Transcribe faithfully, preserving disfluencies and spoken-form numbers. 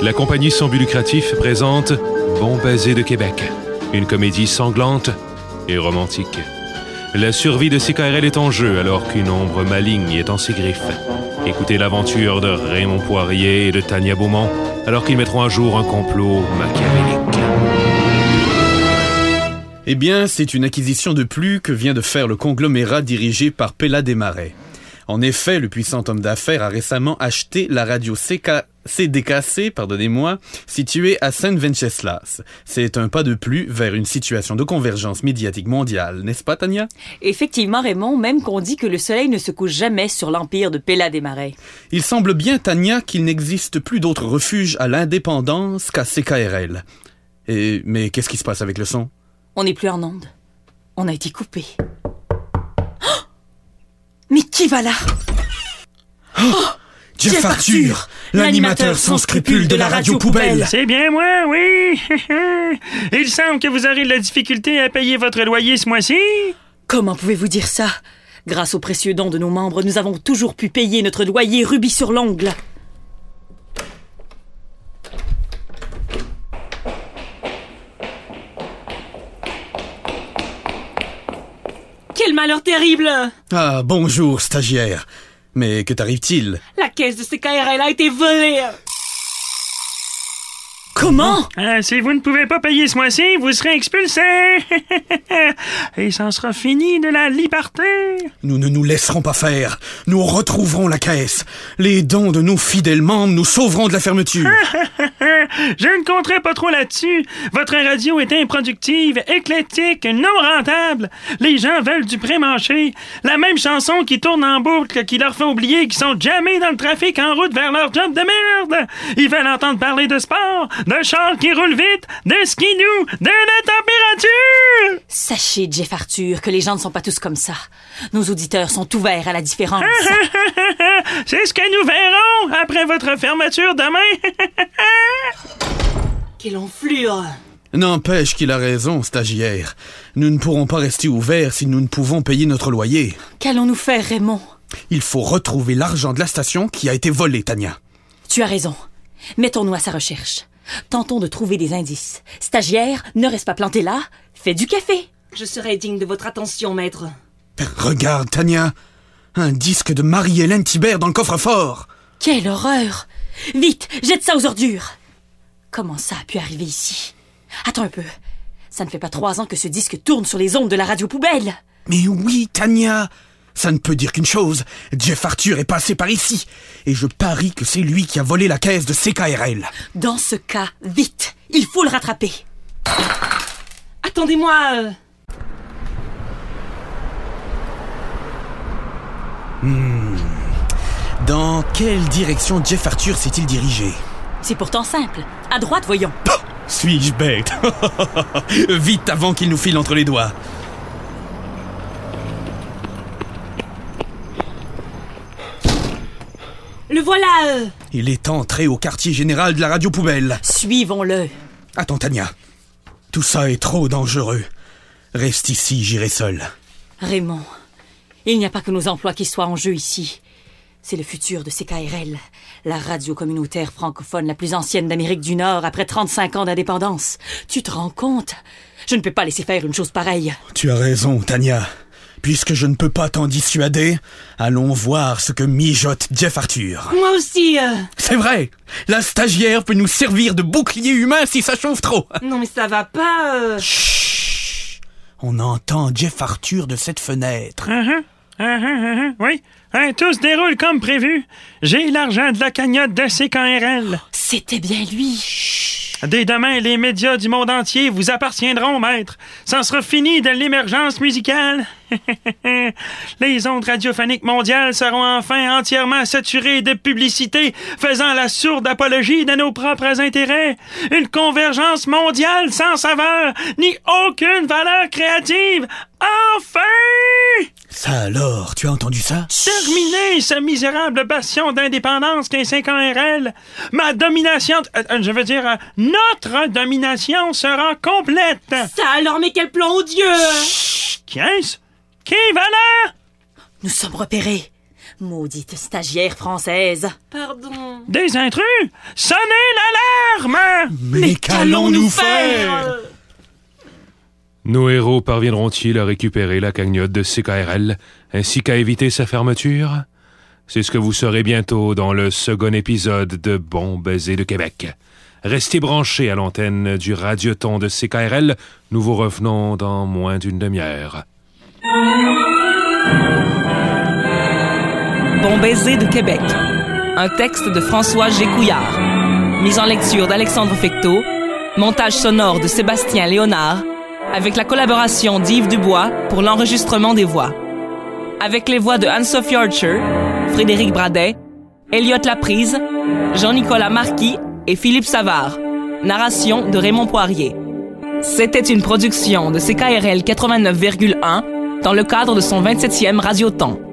La compagnie sans but lucratif présente Bon Baiser de Québec, une comédie sanglante et romantique. La survie de C K R L est en jeu alors qu'une ombre maligne est en ses griffes. Écoutez l'aventure de Raymond Poirier et de Tania Beaumont alors qu'ils mettront à jour un complot machiavélique. Eh bien, c'est une acquisition de plus que vient de faire le conglomérat dirigé par Pella Desmarais. En effet, le puissant homme d'affaires a récemment acheté la radio C K C D K C, pardonnez-moi, située à Saint-Venceslas. C'est un pas de plus vers une situation de convergence médiatique mondiale, n'est-ce pas, Tania? Effectivement, Raymond, même qu'on dit que le soleil ne se couche jamais sur l'empire de Pella Desmarais. Il semble bien, Tania, qu'il n'existe plus d'autre refuge à l'indépendance qu'à C K R L. Et, mais qu'est-ce qui se passe avec le son? On n'est plus en onde. On a été coupé. Oh! Mais qui va là? Oh! Jeff Arthur, l'animateur sans scrupules de la radio poubelle. C'est bien moi, oui. Il semble que vous aurez de la difficulté à payer votre loyer ce mois-ci. Comment pouvez-vous dire ça? Grâce aux précieux dons de nos membres, nous avons toujours pu payer notre loyer rubis sur l'ongle. Quel malheur terrible! Ah, bonjour, stagiaire. Mais que t'arrive-t-il? La caisse de C K R L a été volée! Comment? Ah, si vous ne pouvez pas payer ce mois-ci, vous serez expulsé. Et ça sera fini de la liberté. Nous ne nous laisserons pas faire. Nous retrouverons la caisse. Les dons de nos fidèles membres nous sauveront de la fermeture. Je ne compterai pas trop là-dessus. Votre radio est improductive, éclectique, non rentable. Les gens veulent du pré-manché. La même chanson qui tourne en boucle, qui leur fait oublier qu'ils sont jamais dans le trafic en route vers leur job de merde. Ils veulent entendre parler de sport, de chars qui roulent vite, de skidoo, de la température! Sachez, Jeff Arthur, que les gens ne sont pas tous comme ça. Nos auditeurs sont ouverts à la différence. C'est ce que nous verrons après votre fermeture demain. Quelle enflure! N'empêche qu'il a raison, stagiaire. Nous ne pourrons pas rester ouverts si nous ne pouvons payer notre loyer. Qu'allons-nous faire, Raymond? Il faut retrouver l'argent de la station qui a été volé, Tania. Tu as raison. Mettons-nous à sa recherche. Tentons de trouver des indices. Stagiaire, ne reste pas planté là. Fais du café. Je serai digne de votre attention, maître. Regarde, Tania. Un disque de Marie-Hélène Thibert dans le coffre-fort. Quelle horreur! Vite, jette ça aux ordures. Comment ça a pu arriver ici? Attends un peu. Ça ne fait pas trois ans que ce disque tourne sur les ondes de la radio poubelle. Mais oui, Tania. Ça ne peut dire qu'une chose. Jeff Arthur est passé par ici. Et je parie que c'est lui qui a volé la caisse de C K R L. Dans ce cas, vite. Il faut le rattraper. Attendez-moi. Euh... Hmm. Dans quelle direction Jeff Arthur s'est-il dirigé? C'est pourtant simple. À droite, voyons. Oh, suis-je bête? Vite avant qu'il nous file entre les doigts. Le voilà. Euh... Il est entré au quartier général de la radio poubelle. Suivons-le. Attends, Tania. Tout ça est trop dangereux. Reste ici, j'irai seul. Raymond, il n'y a pas que nos emplois qui soient en jeu ici. C'est le futur de C K R L, la radio communautaire francophone la plus ancienne d'Amérique du Nord après trente-cinq ans d'indépendance. Tu te rends compte? Je ne peux pas laisser faire une chose pareille. Tu as raison, Tania. Puisque je ne peux pas t'en dissuader, allons voir ce que mijote Jeff Arthur. Moi aussi. Euh... C'est vrai. La stagiaire peut nous servir de bouclier humain si ça chauffe trop. Non mais ça va pas. Euh... Chut. On entend Jeff Arthur de cette fenêtre. Uh-huh. Uh-huh, uh-huh. Oui. Hein, tout se déroule comme prévu. J'ai l'argent de la cagnotte de C K R L. C'était bien lui. Chut. Dès demain, les médias du monde entier vous appartiendront, maître. Ça sera fini de l'émergence musicale. Les ondes radiophoniques mondiales seront enfin entièrement saturées de publicité faisant la sourde apologie de nos propres intérêts. Une convergence mondiale sans saveur, ni aucune valeur créative. Enfin! Ça alors, tu as entendu ça? Terminé ce misérable bastion d'indépendance qu'est C K R L. Ma domination, euh, je veux dire, euh, notre domination sera complète. Ça alors, mais quel plan odieux! Chut! Qu'est-ce? Qui va là? Nous sommes repérés. Maudite stagiaire française. Pardon. Des intrus? Sonnez l'alarme! Mais qu'allons-nous faire? Nos héros parviendront-ils à récupérer la cagnotte de C K R L, ainsi qu'à éviter sa fermeture? C'est ce que vous saurez bientôt dans le second épisode de Bon Baiser de Québec. Restez branchés à l'antenne du Radioton de C K R L. Nous vous revenons dans moins d'une demi-heure. Bon Baiser de Québec. Un texte de François Gécouillard. Mise en lecture d'Alexandre Fecteau. Montage sonore de Sébastien Léonard. Avec la collaboration d'Yves Dubois pour l'enregistrement des voix. Avec les voix de Anne-Sophie Archer, Frédéric Bradet, Elliot Laprise, Jean-Nicolas Marquis et Philippe Savard. Narration de Raymond Poirier. C'était une production de C K R L quatre-vingt-neuf virgule un dans le cadre de son vingt-septième Radioton.